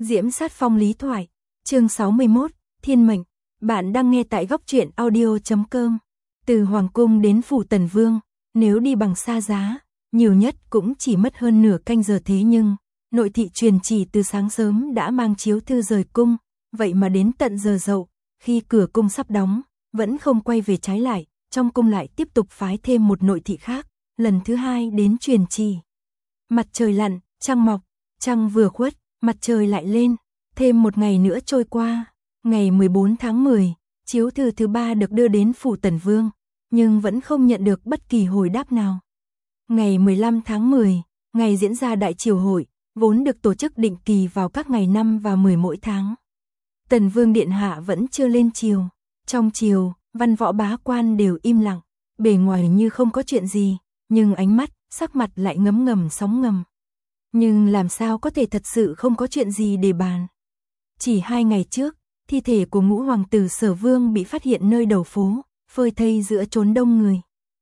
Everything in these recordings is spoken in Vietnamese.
Diễm Sát Phong lý thoại, chương 61, Thiên mệnh. Bạn đang nghe tại góc truyện audio.com. Từ Hoàng cung đến phủ Tần Vương, nếu đi bằng xa giá, nhiều nhất cũng chỉ mất hơn nửa canh giờ, thế nhưng nội thị truyền chỉ từ sáng sớm đã mang chiếu thư rời cung, vậy mà đến tận giờ dậu, khi cửa cung sắp đóng, vẫn không quay về, trái lại, trong cung lại tiếp tục phái thêm một nội thị khác, lần thứ hai đến truyền chỉ. Mặt trời lặn, trăng mọc, trăng vừa khuất, mặt trời lại lên, thêm một ngày nữa trôi qua, ngày 14 tháng 10, chiếu thư thứ 3 được đưa đến phủ Tần Vương, nhưng vẫn không nhận được bất kỳ hồi đáp nào. Ngày 15 tháng 10, ngày diễn ra đại triều hội, vốn được tổ chức định kỳ vào các ngày 5 và 10 mỗi tháng. Tần Vương điện hạ vẫn chưa lên triều, trong triều, văn võ bá quan đều im lặng, bề ngoài như không có chuyện gì, nhưng ánh mắt, sắc mặt lại ngấm ngầm sóng ngầm. Nhưng làm sao có thể thật sự không có chuyện gì để bàn. Chỉ 2 ngày trước, thi thể của ngũ hoàng tử Sở Vương bị phát hiện nơi đầu phố, phơi thây giữa chốn đông người.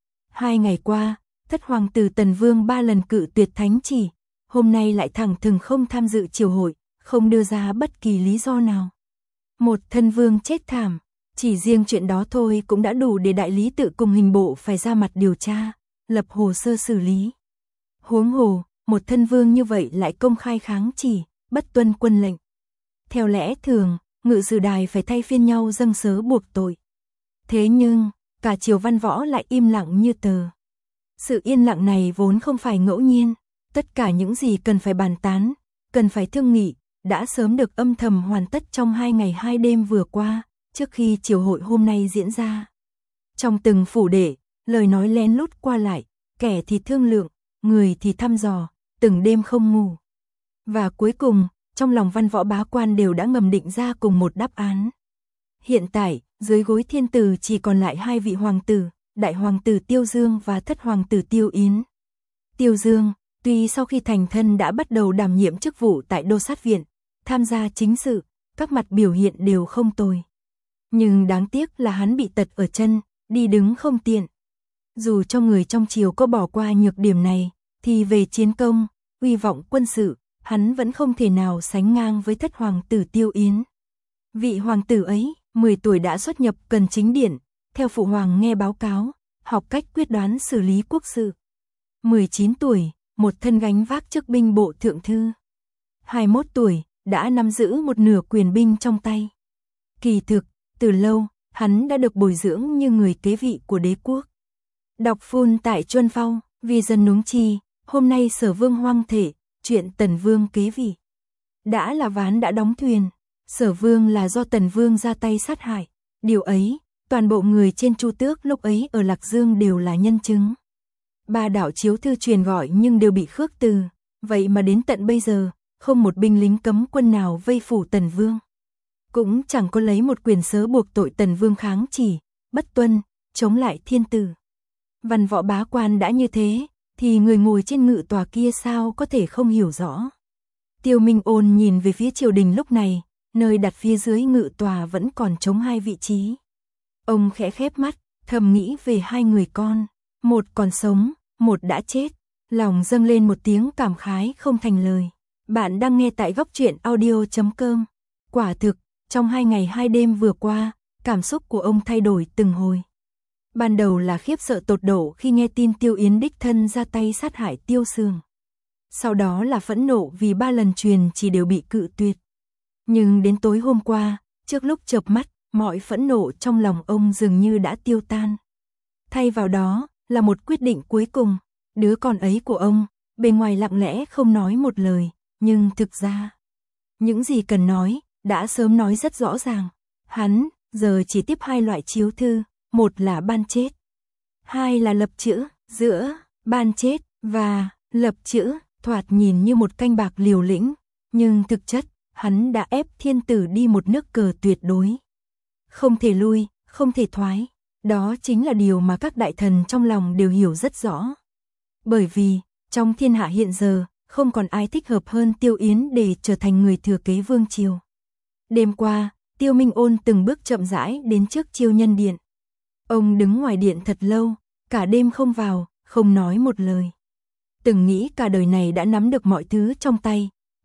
2 ngày qua, thất hoàng tử Tần Vương 3 lần cự tuyệt thánh chỉ, hôm nay lại thẳng thừng không tham dự triều hội, không đưa ra bất kỳ lý do nào. Một thân vương chết thảm, chỉ riêng chuyện đó thôi cũng đã đủ để đại lý tự cùng hình bộ phải ra mặt điều tra, lập hồ sơ xử lý. Huống hồ, một thân vương như vậy lại công khai kháng chỉ, bất tuân quân lệnh. Theo lẽ thường, ngự sử đài phải thay phiên nhau dâng sớ buộc tội. Thế nhưng, cả triều văn võ lại im lặng như tờ. Sự yên lặng này vốn không phải ngẫu nhiên, tất cả những gì cần phải bàn tán, cần phải thương nghị, đã sớm được âm thầm hoàn tất trong 2 ngày 2 đêm vừa qua, trước khi triều hội hôm nay diễn ra. Trong từng phủ đệ, lời nói lén lút qua lại, kẻ thì thương lượng, người thì thăm dò, từng đêm không ngủ. Và cuối cùng, trong lòng văn võ bá quan đều đã ngầm định ra cùng một đáp án. Hiện tại, dưới gối thiên tử chỉ còn lại 2 vị hoàng tử, đại hoàng tử Tiêu Dương và thất hoàng tử Tiêu Yến. Tiêu Dương, tuy sau khi thành thân đã bắt đầu đảm nhiệm chức vụ tại Đô Sát Viện, tham gia chính sự, các mặt biểu hiện đều không tồi. Nhưng đáng tiếc là hắn bị tật ở chân, đi đứng không tiện. Dù cho người trong triều có bỏ qua nhược điểm này, thì về chiến công, uy vọng quân sự, hắn vẫn không thể nào sánh ngang với thất hoàng tử Tiêu Yến. Vị hoàng tử ấy, 10 tuổi đã xuất nhập Cần Chính Điện, theo phụ hoàng nghe báo cáo, học cách quyết đoán xử lý quốc sự. 19 tuổi, một thân gánh vác chức binh bộ thượng thư. 21 tuổi, đã nắm giữ một nửa quyền binh trong tay. Kỳ thực, từ lâu, hắn đã được bồi dưỡng như người kế vị của đế quốc. Đọc phun tại Chuân Phao, vì dân nuống chi, hôm nay Sở Vương hoang thể, chuyện Tần Vương kế vị. Đã là ván đã đóng thuyền, Sở Vương là do Tần Vương ra tay sát hại. Điều ấy, toàn bộ người trên Chu Tước lúc ấy ở Lạc Dương đều là nhân chứng. 3 đạo chiếu thư truyền gọi nhưng đều bị khước từ, vậy mà đến tận bây giờ, không một binh lính cấm quân nào vây phủ Tần Vương. Cũng chẳng có lấy một quyền sớ buộc tội Tần Vương kháng chỉ, bất tuân, chống lại thiên tử. Văn võ bá quan đã như thế, thì người ngồi trên ngự tòa kia sao có thể không hiểu rõ. Tiêu Minh Ôn nhìn về phía triều đình lúc này, nơi đặt phía dưới ngự tòa vẫn còn trống 2 vị trí. Ông khẽ khép mắt, thầm nghĩ về 2 người con, một còn sống, một đã chết, lòng dâng lên một tiếng cảm khái không thành lời. Bạn đang nghe tại góc truyện audio.com. Quả thực, trong 2 ngày 2 đêm vừa qua, cảm xúc của ông thay đổi từng hồi. Ban đầu là khiếp sợ tột độ khi nghe tin Tiêu Yến đích thân ra tay sát hại Tiêu Sương. Sau đó là phẫn nộ vì 3 lần truyền chỉ đều bị cự tuyệt. Nhưng đến tối hôm qua, trước lúc chợp mắt, mọi phẫn nộ trong lòng ông dường như đã tiêu tan. Thay vào đó, là một quyết định cuối cùng, đứa con ấy của ông, bề ngoài lặng lẽ không nói một lời, nhưng thực ra, những gì cần nói, đã sớm nói rất rõ ràng. Hắn, giờ chỉ tiếp 2 loại chiếu thư, một là ban chết, 2 là lập chữ, giữa ban chết và lập chữ, thoạt nhìn như một canh bạc liều lĩnh, nhưng thực chất, hắn đã ép thiên tử đi một nước cờ tuyệt đối. Không thể lui, không thể thoái, đó chính là điều mà các đại thần trong lòng đều hiểu rất rõ. Bởi vì, trong thiên hạ hiện giờ, không còn ai thích hợp hơn Tiêu Yến để trở thành người thừa kế vương triều. Đêm qua, Tiêu Minh Ôn từng bước chậm rãi đến trước Chiêu Nhân Điện. Ông đứng ngoài điện thật lâu, cả đêm không vào, không nói một lời. Từng nghĩ cả đời này đã nắm được mọi thứ trong tay,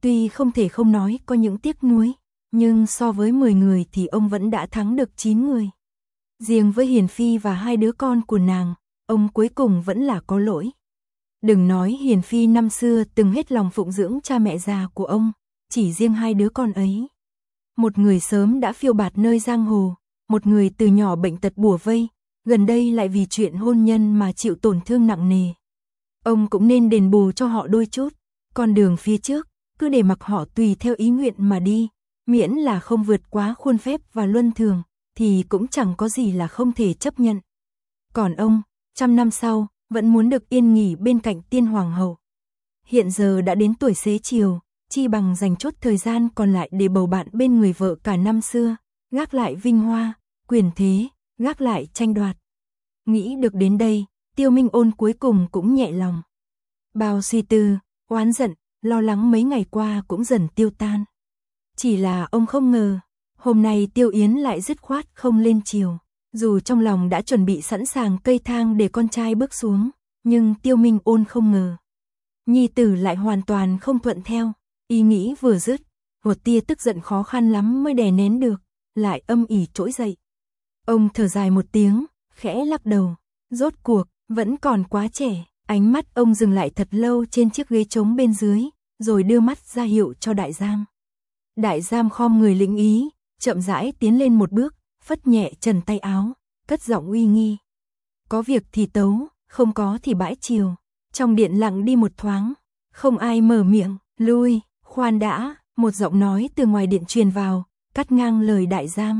Tuy không thể không nói có những tiếc nuối, nhưng so với 10 người thì ông vẫn đã thắng được 9 người. Riêng với Hiền Phi và 2 đứa con của nàng, ông cuối cùng vẫn là có lỗi. Đừng nói Hiền Phi năm xưa từng hết lòng phụng dưỡng cha mẹ già của ông, chỉ riêng 2 đứa con ấy. Một người sớm đã phiêu bạt nơi giang hồ, một người từ nhỏ bệnh tật bủa vây, gần đây lại vì chuyện hôn nhân mà chịu tổn thương nặng nề. Ông cũng nên đền bù cho họ đôi chút, con đường phía trước, cứ để mặc họ tùy theo ý nguyện mà đi, miễn là không vượt quá khuôn phép và luân thường, thì cũng chẳng có gì là không thể chấp nhận. Còn ông, 100 năm sau, vẫn muốn được yên nghỉ bên cạnh tiên hoàng hậu. Hiện giờ đã đến tuổi xế chiều, chi bằng dành chốt thời gian còn lại để bầu bạn bên người vợ cả năm xưa, gác lại vinh hoa, quyền thế, gác lại tranh đoạt. Nghĩ được đến đây, Tiêu Minh Ôn cuối cùng cũng nhẹ lòng. Bao suy tư, oán giận, lo lắng mấy ngày qua cũng dần tiêu tan. Chỉ là ông không ngờ, hôm nay Tiêu Yến lại dứt khoát không lên chiều. Dù trong lòng đã chuẩn bị sẵn sàng cây thang để con trai bước xuống, nhưng Tiêu Minh Ôn không ngờ. Nhi tử lại hoàn toàn không thuận theo, ý nghĩ vừa dứt, một tia tức giận khó khăn lắm mới đè nén được, lại âm ỉ trỗi dậy. Ông thở dài một tiếng, khẽ lắc đầu, rốt cuộc, vẫn còn quá trẻ, ánh mắt ông dừng lại thật lâu trên chiếc ghế trống bên dưới, rồi đưa mắt ra hiệu cho đại giam. Đại giam khom người lĩnh ý, chậm rãi tiến lên một bước, phất nhẹ trần tay áo, cất giọng uy nghi. Có việc thì tấu, không có thì bãi chiều. Trong điện lặng đi một thoáng, không ai mở miệng, lui, khoan đã, một giọng nói từ ngoài điện truyền vào, cắt ngang lời đại giam.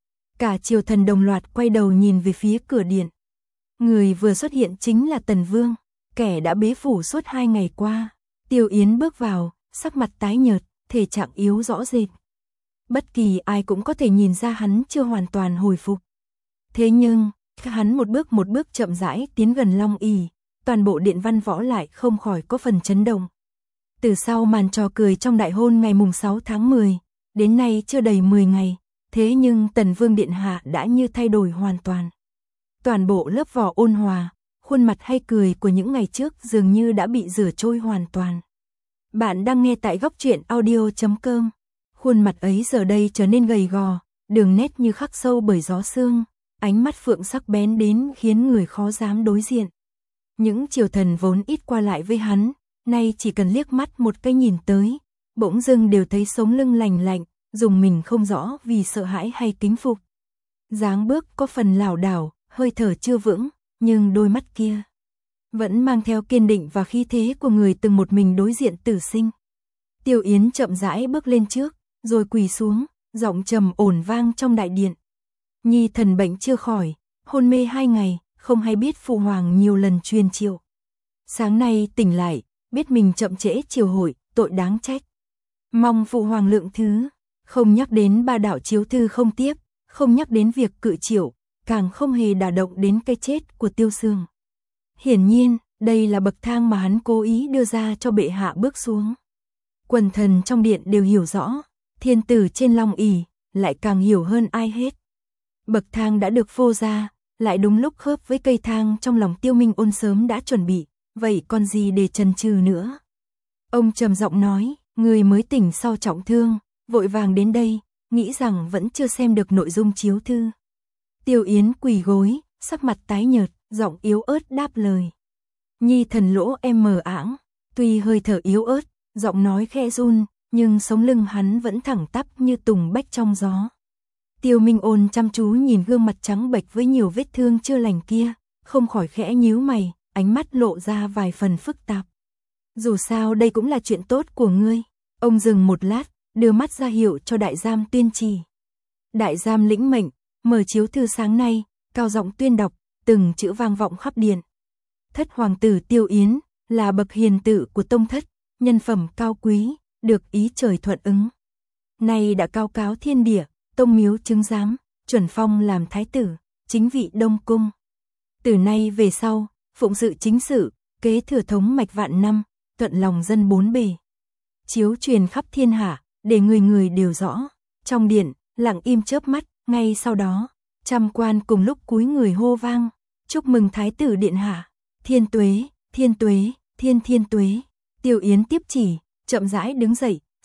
Cả triều thần đồng loạt quay đầu nhìn về phía cửa điện. Người vừa xuất hiện chính là Tần Vương, kẻ đã bế phủ suốt 2 ngày qua. Tiêu Yến bước vào, sắc mặt tái nhợt, thể trạng yếu rõ rệt. Bất kỳ ai cũng có thể nhìn ra hắn chưa hoàn toàn hồi phục. Thế nhưng, hắn một bước chậm rãi tiến gần Long ỷ, toàn bộ điện văn võ lại không khỏi có phần chấn động. Từ sau màn trò cười trong đại hôn ngày mùng 6 tháng 10, đến nay chưa đầy 10 ngày, thế nhưng Tần Vương điện hạ đã như thay đổi hoàn toàn. Toàn bộ lớp vỏ ôn hòa, khuôn mặt hay cười của những ngày trước dường như đã bị rửa trôi hoàn toàn. Bạn đang nghe tại góc truyện audio.com. Khuôn mặt ấy giờ đây trở nên gầy gò, đường nét như khắc sâu bởi gió sương, ánh mắt phượng sắc bén đến khiến người khó dám đối diện. Những triều thần vốn ít qua lại với hắn, nay chỉ cần liếc mắt một cái nhìn tới, bỗng dưng đều thấy sống lưng lành lạnh, dùng mình không rõ vì sợ hãi hay kính phục. Dáng bước có phần lảo đảo, hơi thở chưa vững, nhưng đôi mắt kia vẫn mang theo kiên định và khí thế của người từng một mình đối diện tử sinh. Tiêu Yến chậm rãi bước lên trước, rồi quỳ xuống, giọng trầm ổn vang trong đại điện. Nhi thần bệnh chưa khỏi, hôn mê 2 ngày, không hay biết phụ hoàng nhiều lần truyền triệu. Sáng nay tỉnh lại, biết mình chậm trễ triều hội, tội đáng trách. Mong phụ hoàng lượng thứ, không nhắc đến 3 đạo chiếu thư không tiếp, không nhắc đến việc cự triệu, càng không hề đả động đến cái chết của Tiêu Sương. Hiển nhiên, đây là bậc thang mà hắn cố ý đưa ra cho bệ hạ bước xuống. Quần thần trong điện đều hiểu rõ, thiên tử trên Long ỷ lại càng hiểu hơn ai hết. Bậc thang đã được phô ra, lại đúng lúc khớp với cây thang trong lòng Tiêu Minh Ôn sớm đã chuẩn bị, vậy còn gì để chần chừ nữa. Ông trầm giọng nói, người mới tỉnh sau trọng thương, vội vàng đến đây, nghĩ rằng vẫn chưa xem được nội dung chiếu thư. Tiêu Yến quỳ gối, sắc mặt tái nhợt, giọng yếu ớt đáp lời. Nhi thần lỗ em mờ ảng, tuy hơi thở yếu ớt, giọng nói khẽ run, nhưng sống lưng hắn vẫn thẳng tắp như tùng bách trong gió. Tiêu Minh Ôn chăm chú nhìn gương mặt trắng bệch với nhiều vết thương chưa lành kia, không khỏi khẽ nhíu mày, ánh mắt lộ ra vài phần phức tạp. Dù sao đây cũng là chuyện tốt của ngươi. Ông dừng một lát, đưa mắt ra hiệu cho đại giam tuyên chỉ. Đại giam lĩnh mệnh, mở chiếu thư sáng nay, cao giọng tuyên đọc, từng chữ vang vọng khắp điện. Thất hoàng tử Tiêu Yến, là bậc hiền tử của tông thất, nhân phẩm cao quý, được ý trời thuận ứng. Nay đã cao cáo thiên địa, tông miếu chứng giám, chuẩn phong làm thái tử, chính vị Đông Cung. Từ nay về sau, phụng sự chính sự, kế thừa thống mạch vạn năm, thuận lòng dân bốn bề. Chiếu truyền khắp thiên hạ, để người người đều rõ. Trong điện, lặng im chớp mắt, ngay sau đó, trăm quan cùng lúc cúi người hô vang, chúc mừng thái tử điện hạ, thiên tuế, thiên tuế, thiên thiên tuế. Tiêu Yến tiếp chỉ, chậm rãi đứng dậy,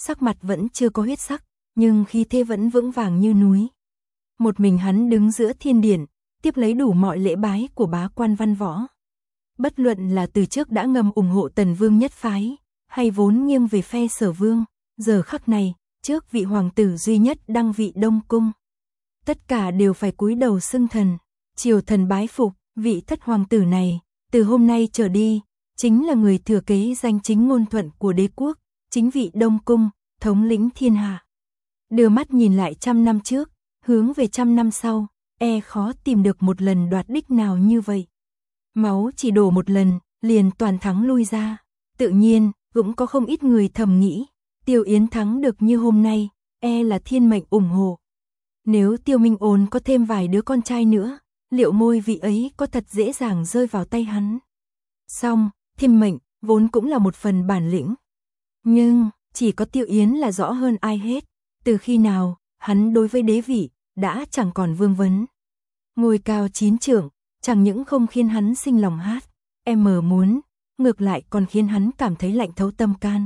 sắc mặt vẫn chưa có huyết sắc, nhưng khí thế vẫn vững vàng như núi. Một mình hắn đứng giữa thiên điện, tiếp lấy đủ mọi lễ bái của bá quan văn võ. Bất luận là từ trước đã ngầm ủng hộ Tần Vương nhất phái, hay vốn nghiêng về phe Sở Vương, giờ khắc này, trước vị hoàng tử duy nhất đăng vị Đông Cung. Tất cả đều phải cúi đầu xưng thần, triều thần bái phục, vị thất hoàng tử này, từ hôm nay trở đi, chính là người thừa kế danh chính ngôn thuận của đế quốc, chính vị Đông Cung, thống lĩnh thiên hạ. Đưa mắt nhìn lại 100 năm trước, hướng về 100 năm sau, khó tìm được một lần đoạt đích nào như vậy. Máu chỉ đổ một lần, liền toàn thắng lui ra. Tự nhiên, cũng có không ít người thầm nghĩ, Tiêu Yến thắng được như hôm nay, là thiên mệnh ủng hộ. Nếu Tiêu Minh Ôn có thêm vài đứa con trai nữa, liệu ngôi vị ấy có thật dễ dàng rơi vào tay hắn? Xong, thiên mệnh, vốn cũng là một phần bản lĩnh. Nhưng, chỉ có Tiêu Yến là rõ hơn ai hết. Từ khi nào, hắn đối với đế vị, đã chẳng còn vương vấn. Ngôi cao 9 trượng, chẳng những không khiến hắn sinh lòng hát, muốn, ngược lại còn khiến hắn cảm thấy lạnh thấu tâm can.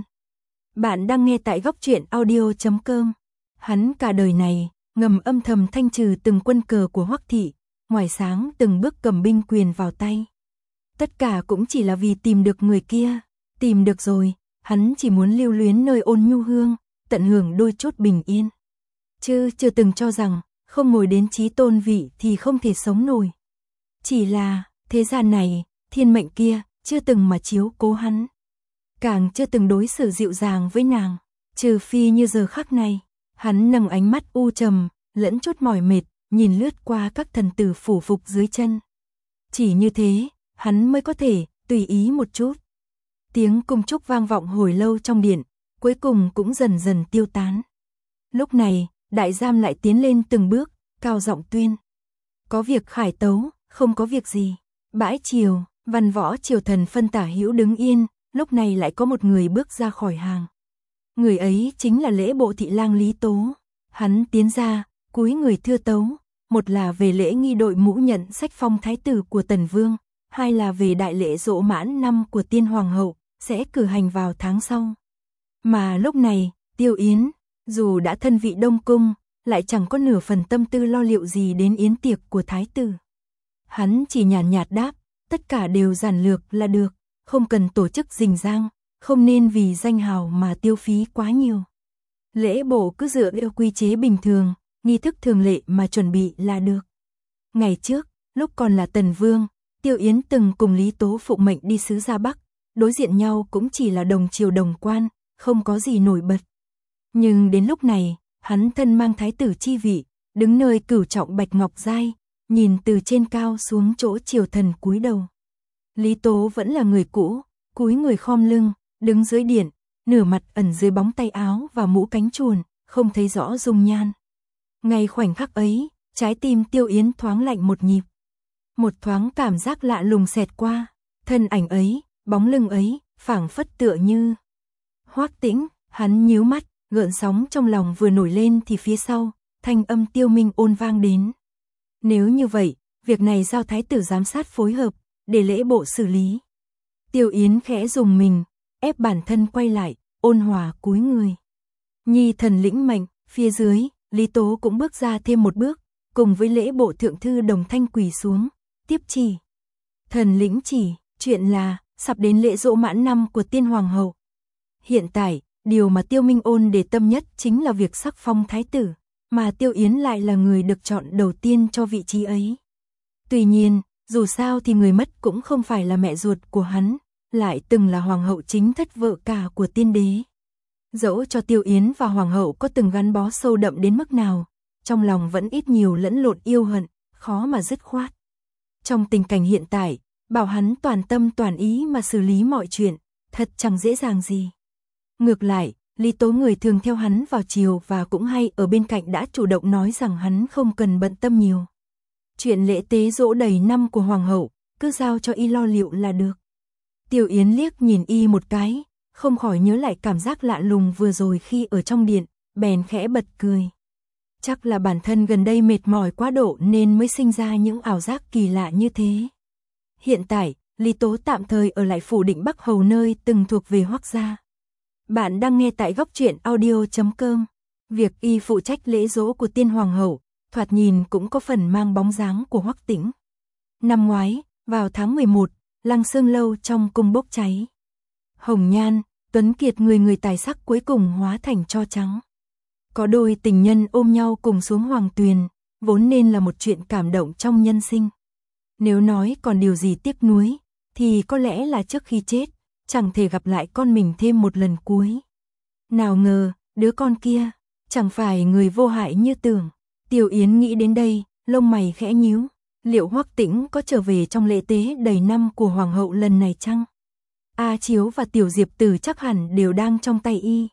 Bạn đang nghe tại Góc Truyện Audio.com. Hắn cả đời này, ngầm âm thầm thanh trừ từng quân cờ của Hoắc thị, ngoài sáng từng bước cầm binh quyền vào tay. Tất cả cũng chỉ là vì tìm được người kia. Tìm được rồi, hắn chỉ muốn lưu luyến nơi ôn nhu hương, tận hưởng đôi chút bình yên. Chứ chưa từng cho rằng, không ngồi đến chí tôn vị thì không thể sống nổi. Chỉ là, thế gian này, thiên mệnh kia, chưa từng mà chiếu cố hắn. Càng chưa từng đối xử dịu dàng với nàng, trừ phi như giờ khắc này. Hắn nâng ánh mắt u trầm, lẫn chút mỏi mệt, nhìn lướt qua các thần tử phủ phục dưới chân. Chỉ như thế, hắn mới có thể tùy ý một chút. Tiếng cung trúc vang vọng hồi lâu trong điện, cuối cùng cũng dần dần tiêu tán. Lúc này, đại giám lại tiến lên từng bước, cao giọng tuyên. Có việc khải tấu, không có việc gì. Bãi triều, văn võ triều thần phân tả hữu đứng yên, lúc này lại có một người bước ra khỏi hàng. Người ấy chính là lễ bộ thị lang Lý Tố. Hắn tiến ra, cúi người thưa tấu, một là về lễ nghi đội mũ nhận sách phong thái tử của Tần Vương, hai là về đại lễ dỗ mãn năm của Tiên Hoàng hậu, sẽ cử hành vào tháng sau. Mà lúc này, Tiêu Yến, dù đã thân vị Đông Cung, lại chẳng có nửa phần tâm tư lo liệu gì đến yến tiệc của thái tử. Hắn chỉ nhàn nhạt đáp, tất cả đều giản lược là được, không cần tổ chức rình rang, không nên vì danh hào mà tiêu phí quá nhiều. Lễ bộ cứ dựa theo quy chế bình thường, nghi thức thường lệ mà chuẩn bị là được. Ngày trước, lúc còn là Tần Vương, Tiêu Yến từng cùng Lý Tố phụng mệnh đi sứ ra Bắc, đối diện nhau cũng chỉ là đồng triều đồng quan, không có gì nổi bật. Nhưng đến lúc này, hắn thân mang thái tử chi vị, đứng nơi cửu trọng bạch ngọc giai, nhìn từ trên cao xuống chỗ triều thần cúi đầu. Lý Tố vẫn là người cũ, cúi người khom lưng, đứng dưới điện, nửa mặt ẩn dưới bóng tay áo và mũ cánh chuồn, không thấy rõ dung nhan. Ngay khoảnh khắc ấy, trái tim Tiêu Yến thoáng lạnh một nhịp. Một thoáng cảm giác lạ lùng xẹt qua, thân ảnh ấy, bóng lưng ấy, phảng phất tựa như Hoắc Tĩnh. Hắn nhíu mắt, gợn sóng trong lòng vừa nổi lên thì phía sau, thanh âm Tiêu Minh Ôn vang đến. Nếu như vậy, việc này giao thái tử giám sát phối hợp, để lễ bộ xử lý. Tiêu Yến khẽ dùng mình, ép bản thân quay lại, ôn hòa cúi người. Nhi thần lĩnh mệnh, phía dưới, Lý Tố cũng bước ra thêm một bước, cùng với lễ bộ thượng thư Đồng Thanh quỳ xuống, tiếp chỉ. Thần lĩnh chỉ, chuyện là, sắp đến lễ dỗ mãn năm của Tiên Hoàng hậu. Hiện tại, điều mà Tiêu Minh Ôn để tâm nhất chính là việc sắc phong thái tử, mà Tiêu Yến lại là người được chọn đầu tiên cho vị trí ấy. Tuy nhiên, dù sao thì người mất cũng không phải là mẹ ruột của hắn, lại từng là hoàng hậu chính thất vợ cả của tiên đế. Dẫu cho Tiêu Yến và hoàng hậu có từng gắn bó sâu đậm đến mức nào, trong lòng vẫn ít nhiều lẫn lộn yêu hận, khó mà dứt khoát. Trong tình cảnh hiện tại, bảo hắn toàn tâm toàn ý mà xử lý mọi chuyện, thật chẳng dễ dàng gì. Ngược lại, Lý Tố người thường theo hắn vào triều và cũng hay ở bên cạnh đã chủ động nói rằng hắn không cần bận tâm nhiều. Chuyện lễ tế dỗ đầy năm của hoàng hậu, cứ giao cho y lo liệu là được. Tiêu Yến liếc nhìn y một cái, không khỏi nhớ lại cảm giác lạ lùng vừa rồi khi ở trong điện, bèn khẽ bật cười. Chắc là bản thân gần đây mệt mỏi quá độ nên mới sinh ra những ảo giác kỳ lạ như thế. Hiện tại, Lý Tố tạm thời ở lại phủ Định Bắc Hầu nơi từng thuộc về Hoắc gia. Bạn đang nghe tại góc truyện audio.com. Việc y phụ trách lễ giỗ của tiên hoàng hậu, thoạt nhìn cũng có phần mang bóng dáng của Hoắc Tĩnh. Năm ngoái, vào tháng 11, Lăng Xương lâu trong cung bốc cháy. Hồng nhan, tuấn kiệt người tài sắc cuối cùng hóa thành tro trắng. Có đôi tình nhân ôm nhau cùng xuống hoàng tuyền, vốn nên là một chuyện cảm động trong nhân sinh. Nếu nói còn điều gì tiếc nuối, thì có lẽ là trước khi chết, chẳng thể gặp lại con mình thêm một lần cuối. Nào ngờ, đứa con kia, chẳng phải người vô hại như tưởng. Tiểu Yến nghĩ đến đây, lông mày khẽ nhíu. Liệu Hoắc Tĩnh có trở về trong lễ tế đầy năm của hoàng hậu lần này chăng? A Chiếu và Tiểu Diệp Tử chắc hẳn đều đang trong tay y.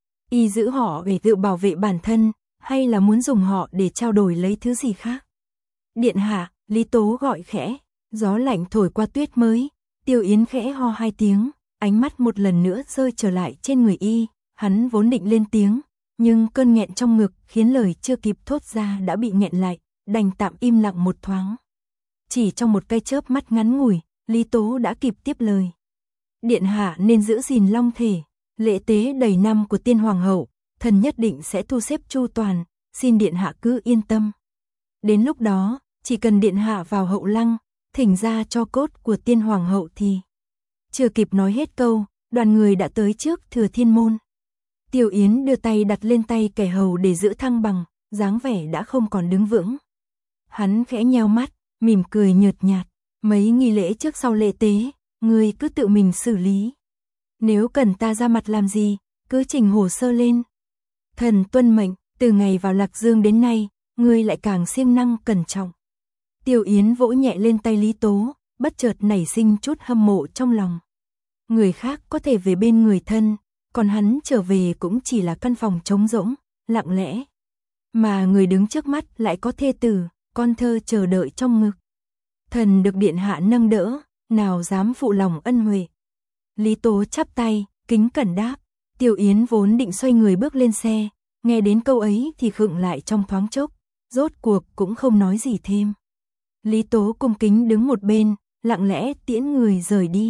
Y giữ họ để tự bảo vệ bản thân, hay là muốn dùng họ để trao đổi lấy thứ gì khác? Điện hạ, Lý Tố gọi khẽ, gió lạnh thổi qua tuyết mới. Tiểu Yến khẽ ho hai tiếng, ánh mắt một lần nữa rơi trở lại trên người y. Hắn vốn định lên tiếng, nhưng cơn nghẹn trong ngực khiến lời chưa kịp thốt ra đã bị nghẹn lại, đành tạm im lặng một thoáng. Chỉ trong một cái chớp mắt ngắn ngủi, Lý Tố đã kịp tiếp lời. Điện hạ nên giữ gìn long thể, lễ tế đầy năm của tiên hoàng hậu, thần nhất định sẽ thu xếp chu toàn, xin điện hạ cứ yên tâm. Đến lúc đó, chỉ cần điện hạ vào hậu lăng, thỉnh ra cho cốt của tiên hoàng hậu thì... Chưa kịp nói hết câu, đoàn người đã tới trước Thừa Thiên môn. Tiểu Yến đưa tay đặt lên tay kẻ hầu để giữ thăng bằng, dáng vẻ đã không còn đứng vững. Hắn khẽ nheo mắt, mỉm cười nhợt nhạt, mấy nghi lễ trước sau lễ tế, ngươi cứ tự mình xử lý. Nếu cần ta ra mặt làm gì, cứ trình hồ sơ lên. Thần tuân mệnh, từ ngày vào Lạc Dương đến nay, ngươi lại càng siêng năng cẩn trọng. Tiểu Yến vỗ nhẹ lên tay Lý Tố, bất chợt nảy sinh chút hâm mộ trong lòng. Người khác có thể về bên người thân, còn hắn trở về cũng chỉ là căn phòng trống rỗng, lặng lẽ. Mà người đứng trước mắt lại có thê tử, con thơ chờ đợi trong ngực. Thần được điện hạ nâng đỡ, nào dám phụ lòng ân huệ. Lý Tố chắp tay, kính cẩn đáp. Tiểu Yến vốn định xoay người bước lên xe, nghe đến câu ấy thì khựng lại trong thoáng chốc, rốt cuộc cũng không nói gì thêm. Lý Tố cung kính đứng một bên, lặng lẽ tiễn người rời đi.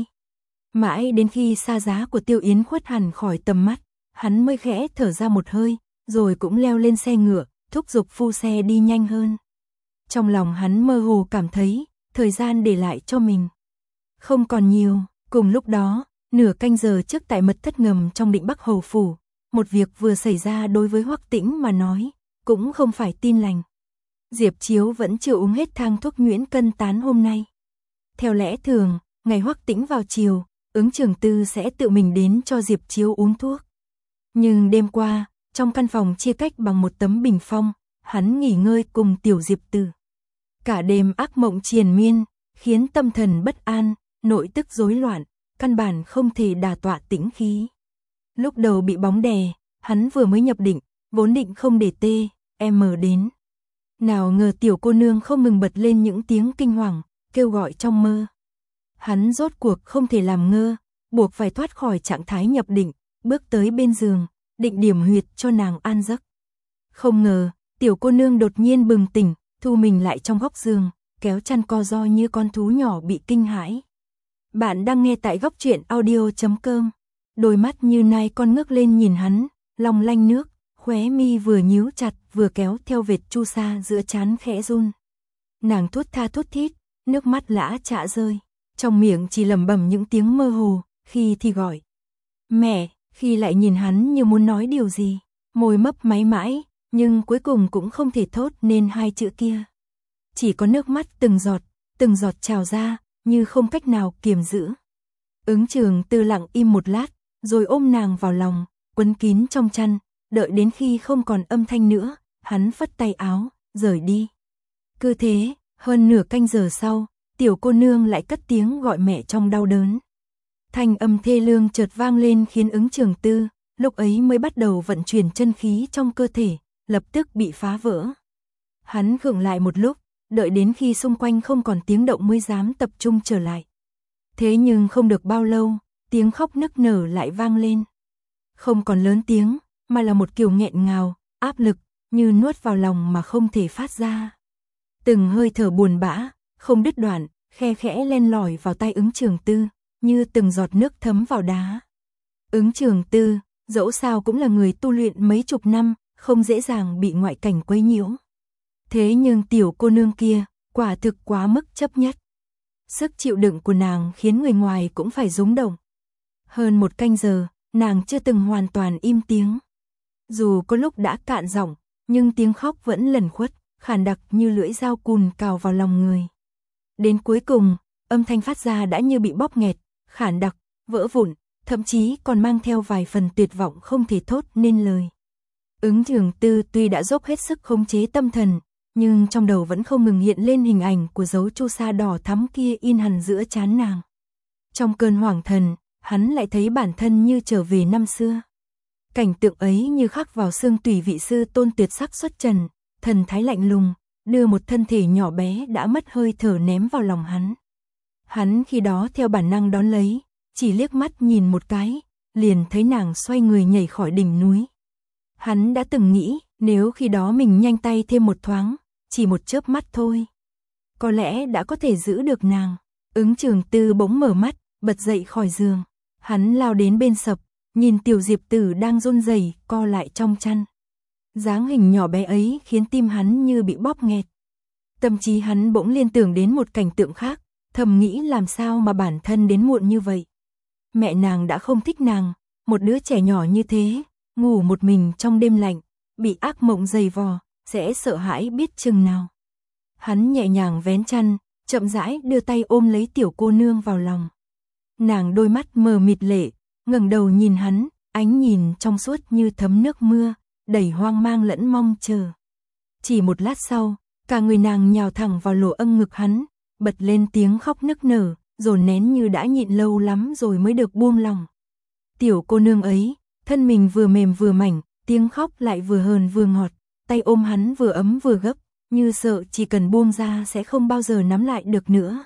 Mãi đến khi xa giá của Tiểu Yến khuất hẳn khỏi tầm mắt, hắn mới khẽ thở ra một hơi, rồi cũng leo lên xe ngựa, thúc giục phu xe đi nhanh hơn. Trong lòng hắn mơ hồ cảm thấy, thời gian để lại cho mình không còn nhiều. Cùng lúc đó, nửa canh giờ trước tại mật thất ngầm trong Định Bắc hầu phủ, một việc vừa xảy ra đối với Hoắc Tĩnh mà nói, cũng không phải tin lành. Diệp Chiếu vẫn chưa uống hết thang thuốc nhuyễn cân tán hôm nay. Theo lẽ thường, ngày Hoắc Tĩnh vào chiều, Ứng Trường Tư sẽ tự mình đến cho Diệp Chiếu uống thuốc. Nhưng đêm qua, trong căn phòng chia cách bằng một tấm bình phong, hắn nghỉ ngơi cùng Tiểu Diệp Tử. Cả đêm ác mộng triền miên, khiến tâm thần bất an, nội tức rối loạn, căn bản không thể đả tọa tĩnh khí. Lúc đầu bị bóng đè, hắn vừa mới nhập định, vốn định không để T.M. đến. Nào ngờ tiểu cô nương không ngừng bật lên những tiếng kinh hoàng, kêu gọi trong mơ. Hắn rốt cuộc không thể làm ngơ, buộc phải thoát khỏi trạng thái nhập định, bước tới bên giường, định điểm huyệt cho nàng an giấc. Không ngờ, tiểu cô nương đột nhiên bừng tỉnh, thu mình lại trong góc giường, kéo chăn co ro như con thú nhỏ bị kinh hãi. Bạn đang nghe tại góc truyện audio.com. Đôi mắt như nai con ngước lên nhìn hắn, long lanh nước, khóe mi vừa nhíu chặt vừa kéo theo vệt chu sa giữa trán khẽ run. Nàng thốt tha thốt thít, nước mắt lã chả rơi, trong miệng chỉ lẩm bẩm những tiếng mơ hồ, khi thì gọi mẹ, khi lại nhìn hắn như muốn nói điều gì, môi mấp máy mãi, nhưng cuối cùng cũng không thể thốt nên hai chữ kia. Chỉ có nước mắt từng giọt trào ra, như không cách nào kiềm giữ. Ứng Trường Tư lặng im một lát, rồi ôm nàng vào lòng, quấn kín trong chăn, đợi đến khi không còn âm thanh nữa, hắn phất tay áo, rời đi. Cứ thế, hơn nửa canh giờ sau, tiểu cô nương lại cất tiếng gọi mẹ trong đau đớn. Thanh âm thê lương chợt vang lên khiến Ứng Trường Tư, lúc ấy mới bắt đầu vận chuyển chân khí trong cơ thể, lập tức bị phá vỡ. Hắn khựng lại một lúc, đợi đến khi xung quanh không còn tiếng động mới dám tập trung trở lại. Thế nhưng không được bao lâu, tiếng khóc nức nở lại vang lên. Không còn lớn tiếng, mà là một kiểu nghẹn ngào, áp lực, như nuốt vào lòng mà không thể phát ra. Từng hơi thở buồn bã, không đứt đoạn, khe khẽ len lỏi vào tai Ứng Trường Tư, như từng giọt nước thấm vào đá. Ứng Trường Tư, dẫu sao cũng là người tu luyện mấy chục năm, không dễ dàng bị ngoại cảnh quấy nhiễu. Thế nhưng tiểu cô nương kia, quả thực quá mức chấp nhất. Sức chịu đựng của nàng khiến người ngoài cũng phải rúng động. Hơn một canh giờ, nàng chưa từng hoàn toàn im tiếng. Dù có lúc đã cạn giọng, nhưng tiếng khóc vẫn lẩn khuất, khàn đặc như lưỡi dao cùn cào vào lòng người. Đến cuối cùng, âm thanh phát ra đã như bị bóp nghẹt, khàn đặc, vỡ vụn, thậm chí còn mang theo vài phần tuyệt vọng không thể thốt nên lời. Ứng Trường Tư tuy đã dốc hết sức khống chế tâm thần, nhưng trong đầu vẫn không ngừng hiện lên hình ảnh của dấu chu sa đỏ thắm kia in hằn giữa trán nàng. Trong cơn hoảng thần, hắn lại thấy bản thân như trở về năm xưa. Cảnh tượng ấy như khắc vào xương tủy vị sư tôn tuyệt sắc xuất trần, thần thái lạnh lùng, đưa một thân thể nhỏ bé đã mất hơi thở ném vào lòng hắn. Hắn khi đó theo bản năng đón lấy, chỉ liếc mắt nhìn một cái, liền thấy nàng xoay người nhảy khỏi đỉnh núi. Hắn đã từng nghĩ, nếu khi đó mình nhanh tay thêm một thoáng, chỉ một chớp mắt thôi, có lẽ đã có thể giữ được nàng. Ứng Trường Tư bỗng mở mắt, bật dậy khỏi giường. Hắn lao đến bên sập, nhìn tiểu Diệp Tử đang run rẩy co lại trong chăn. Dáng hình nhỏ bé ấy khiến tim hắn như bị bóp nghẹt. Tâm trí hắn bỗng liên tưởng đến một cảnh tượng khác, thầm nghĩ làm sao mà bản thân đến muộn như vậy. Mẹ nàng đã không thích nàng, một đứa trẻ nhỏ như thế, ngủ một mình trong đêm lạnh, bị ác mộng dày vò, sẽ sợ hãi biết chừng nào. Hắn nhẹ nhàng vén chăn, chậm rãi đưa tay ôm lấy tiểu cô nương vào lòng. Nàng đôi mắt mờ mịt lệ, ngẩng đầu nhìn hắn, ánh nhìn trong suốt như thấm nước mưa, đầy hoang mang lẫn mong chờ. Chỉ một lát sau, cả người nàng nhào thẳng vào lỗ âng ngực hắn, bật lên tiếng khóc nức nở, dồn nén như đã nhịn lâu lắm rồi mới được buông lòng. Tiểu cô nương ấy, thân mình vừa mềm vừa mảnh, tiếng khóc lại vừa hờn vừa ngọt, tay ôm hắn vừa ấm vừa gấp, như sợ chỉ cần buông ra sẽ không bao giờ nắm lại được nữa.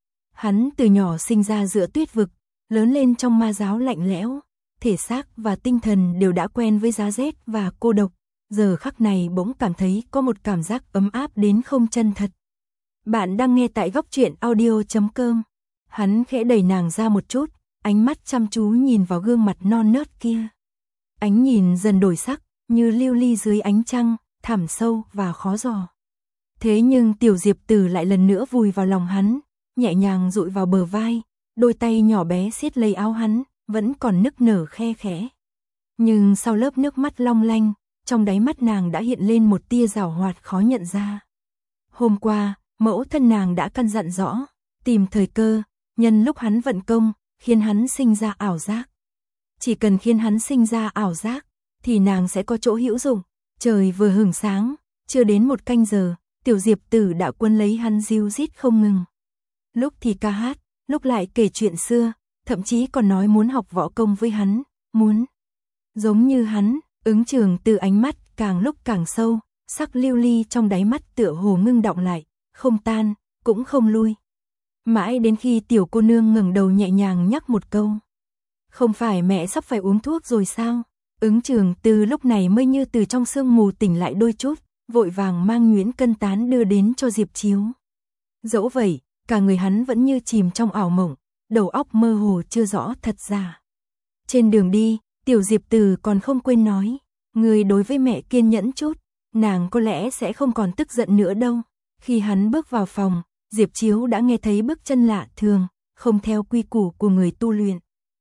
Hắn từ nhỏ sinh ra giữa tuyết vực, lớn lên trong ma giáo lạnh lẽo, thể xác và tinh thần đều đã quen với giá rét và cô độc, giờ khắc này bỗng cảm thấy có một cảm giác ấm áp đến không chân thật. Bạn đang nghe tại góc truyện audio.com. Hắn khẽ đẩy nàng ra một chút, ánh mắt chăm chú nhìn vào gương mặt non nớt kia. Ánh nhìn dần đổi sắc, như lưu ly dưới ánh trăng, thẳm sâu và khó dò. Thế nhưng tiểu Diệp Tử lại lần nữa vùi vào lòng hắn, nhẹ nhàng dụi vào bờ vai, đôi tay nhỏ bé siết lấy áo hắn, vẫn còn nức nở khe khẽ. Nhưng sau lớp nước mắt long lanh, trong đáy mắt nàng đã hiện lên một tia giảo hoạt khó nhận ra. Hôm qua, mẫu thân nàng đã căn dặn rõ, tìm thời cơ, nhân lúc hắn vận công, khiến hắn sinh ra ảo giác. Chỉ cần khiến hắn sinh ra ảo giác, thì nàng sẽ có chỗ hữu dụng. Trời vừa hửng sáng, chưa đến một canh giờ, tiểu Diệp Tử đã quân lấy hắn ríu rít không ngừng. Lúc thì ca hát, lúc lại kể chuyện xưa, thậm chí còn nói muốn học võ công với hắn, muốn giống như hắn. Ứng Trường Tư ánh mắt càng lúc càng sâu, sắc lưu ly trong đáy mắt tựa hồ ngưng đọng lại, không tan, cũng không lui. Mãi đến khi tiểu cô nương ngẩng đầu nhẹ nhàng nhắc một câu. Không phải mẹ sắp phải uống thuốc rồi sao? Ứng Trường Tư lúc này mới như từ trong sương mù tỉnh lại đôi chút, vội vàng mang nhuyễn cân tán đưa đến cho Diệp Chiếu. Dẫu vậy, cả người hắn vẫn như chìm trong ảo mộng, đầu óc mơ hồ chưa rõ thật giả. Trên đường đi, tiểu Diệp Tử còn không quên nói, người đối với mẹ kiên nhẫn chút, nàng có lẽ sẽ không còn tức giận nữa đâu. Khi hắn bước vào phòng, Diệp Chiếu đã nghe thấy bước chân lạ thường, không theo quy củ của người tu luyện.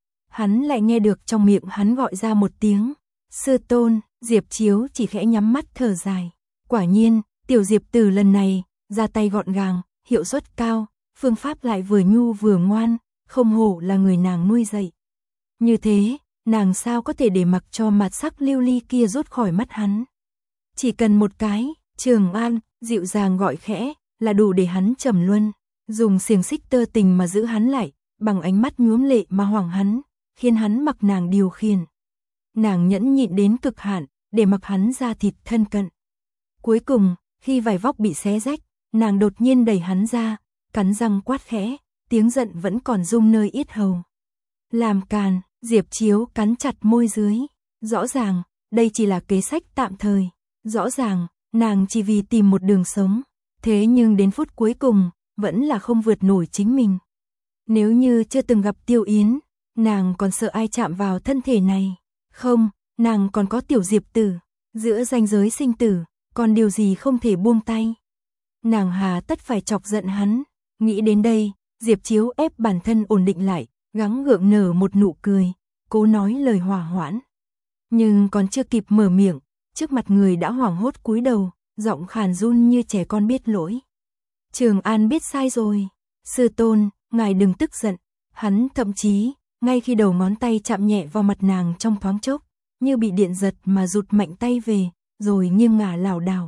Hắn lại nghe được trong miệng hắn gọi ra một tiếng, sư tôn. Diệp Chiếu chỉ khẽ nhắm mắt thở dài. Quả nhiên, tiểu Diệp Tử lần này, ra tay gọn gàng, hiệu suất cao, phương pháp lại vừa nhu vừa ngoan, không hổ là người nàng nuôi dạy. Như thế, nàng sao có thể để mặc cho mặt sắc lưu ly kia rút khỏi mắt hắn. Chỉ cần một cái, Trường An, dịu dàng gọi khẽ, là đủ để hắn trầm luân, dùng xiềng xích tơ tình mà giữ hắn lại, bằng ánh mắt nhuốm lệ mà hoảng hắn, khiến hắn mặc nàng điều khiển. Nàng nhẫn nhịn đến cực hạn, để mặc hắn ra thịt thân cận. Cuối cùng, khi vải vóc bị xé rách, nàng đột nhiên đẩy hắn ra, cắn răng quát khẽ, tiếng giận vẫn còn rung nơi yết hầu. Làm càn. Diệp Chiếu cắn chặt môi dưới. Rõ ràng, đây chỉ là kế sách tạm thời. Rõ ràng, nàng chỉ vì tìm một đường sống. Thế nhưng đến phút cuối cùng, vẫn là không vượt nổi chính mình. Nếu như chưa từng gặp Tiêu Yến, nàng còn sợ ai chạm vào thân thể này. Không, nàng còn có tiểu Diệp Tử, giữa ranh giới sinh tử, còn điều gì không thể buông tay. Nàng hà tất phải chọc giận hắn, nghĩ đến đây, Diệp Chiếu ép bản thân ổn định lại, gắng gượng nở một nụ cười, cố nói lời hòa hoãn. Nhưng còn chưa kịp mở miệng, trước mặt người đã hoảng hốt cúi đầu, giọng khàn run như trẻ con biết lỗi. Trường An biết sai rồi, sư tôn, ngài đừng tức giận. Hắn thậm chí, ngay khi đầu ngón tay chạm nhẹ vào mặt nàng trong thoáng chốc, như bị điện giật mà rụt mạnh tay về, rồi nghiêng ngả lảo đảo,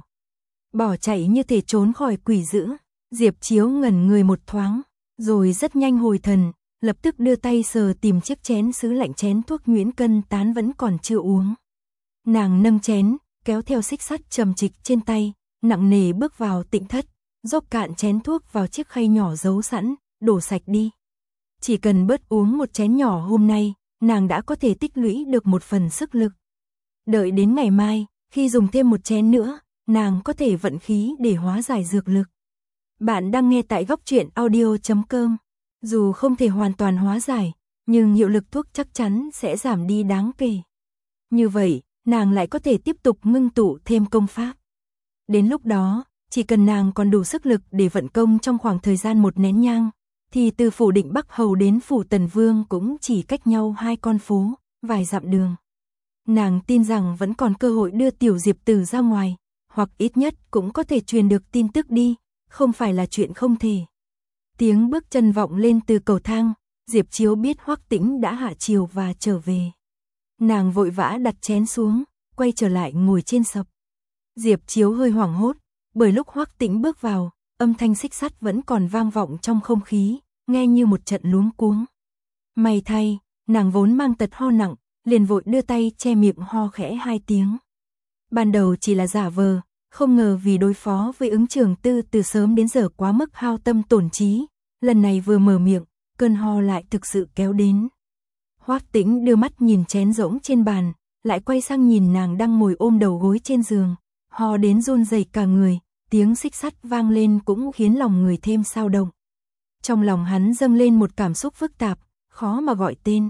bỏ chạy như thể trốn khỏi quỷ dữ. Diệp Chiếu ngẩn người một thoáng, rồi rất nhanh hồi thần, lập tức đưa tay sờ tìm chiếc chén sứ lạnh, chén thuốc nhuyễn cân tán vẫn còn chưa uống. Nàng nâng chén, kéo theo xích sắt trầm trịch trên tay, nặng nề bước vào tịnh thất, dốc cạn chén thuốc vào chiếc khay nhỏ giấu sẵn, đổ sạch đi. Chỉ cần bớt uống một chén nhỏ hôm nay, nàng đã có thể tích lũy được một phần sức lực. Đợi đến ngày mai, khi dùng thêm một chén nữa, nàng có thể vận khí để hóa giải dược lực. Bạn đang nghe tại Góc Truyện Audio.com. Dù không thể hoàn toàn hóa giải, nhưng hiệu lực thuốc chắc chắn sẽ giảm đi đáng kể. Như vậy, nàng lại có thể tiếp tục ngưng tụ thêm công pháp. Đến lúc đó, chỉ cần nàng còn đủ sức lực để vận công trong khoảng thời gian một nén nhang, thì từ phủ Định Bắc Hầu đến phủ Tần Vương cũng chỉ cách nhau 2 con phố, vài dặm đường. Nàng tin rằng vẫn còn cơ hội đưa tiểu Diệp Tử ra ngoài, hoặc ít nhất cũng có thể truyền được tin tức đi, không phải là chuyện không thể. Tiếng bước chân vọng lên từ cầu thang, Diệp Chiếu biết Hoắc Tĩnh đã hạ chiều và trở về. Nàng vội vã đặt chén xuống, quay trở lại ngồi trên sập. Diệp Chiếu hơi hoảng hốt, bởi lúc Hoắc Tĩnh bước vào, âm thanh xích sắt vẫn còn vang vọng trong không khí, nghe như một trận luống cuống. May thay, nàng vốn mang tật ho nặng, liền vội đưa tay che miệng ho khẽ 2 tiếng. Ban đầu chỉ là giả vờ, không ngờ vì đối phó với ứng Trường Tư từ sớm đến giờ quá mức hao tâm tổn trí, lần này vừa mở miệng, cơn ho lại thực sự kéo đến. Hoắc Tĩnh đưa mắt nhìn chén rỗng trên bàn, lại quay sang nhìn nàng đang ngồi ôm đầu gối trên giường, ho đến run rẩy cả người, tiếng xích sắt vang lên cũng khiến lòng người thêm xao động. Trong lòng hắn dâng lên một cảm xúc phức tạp, khó mà gọi tên.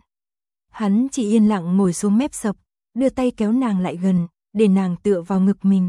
Hắn chỉ yên lặng ngồi xuống mép sập, đưa tay kéo nàng lại gần, để nàng tựa vào ngực mình.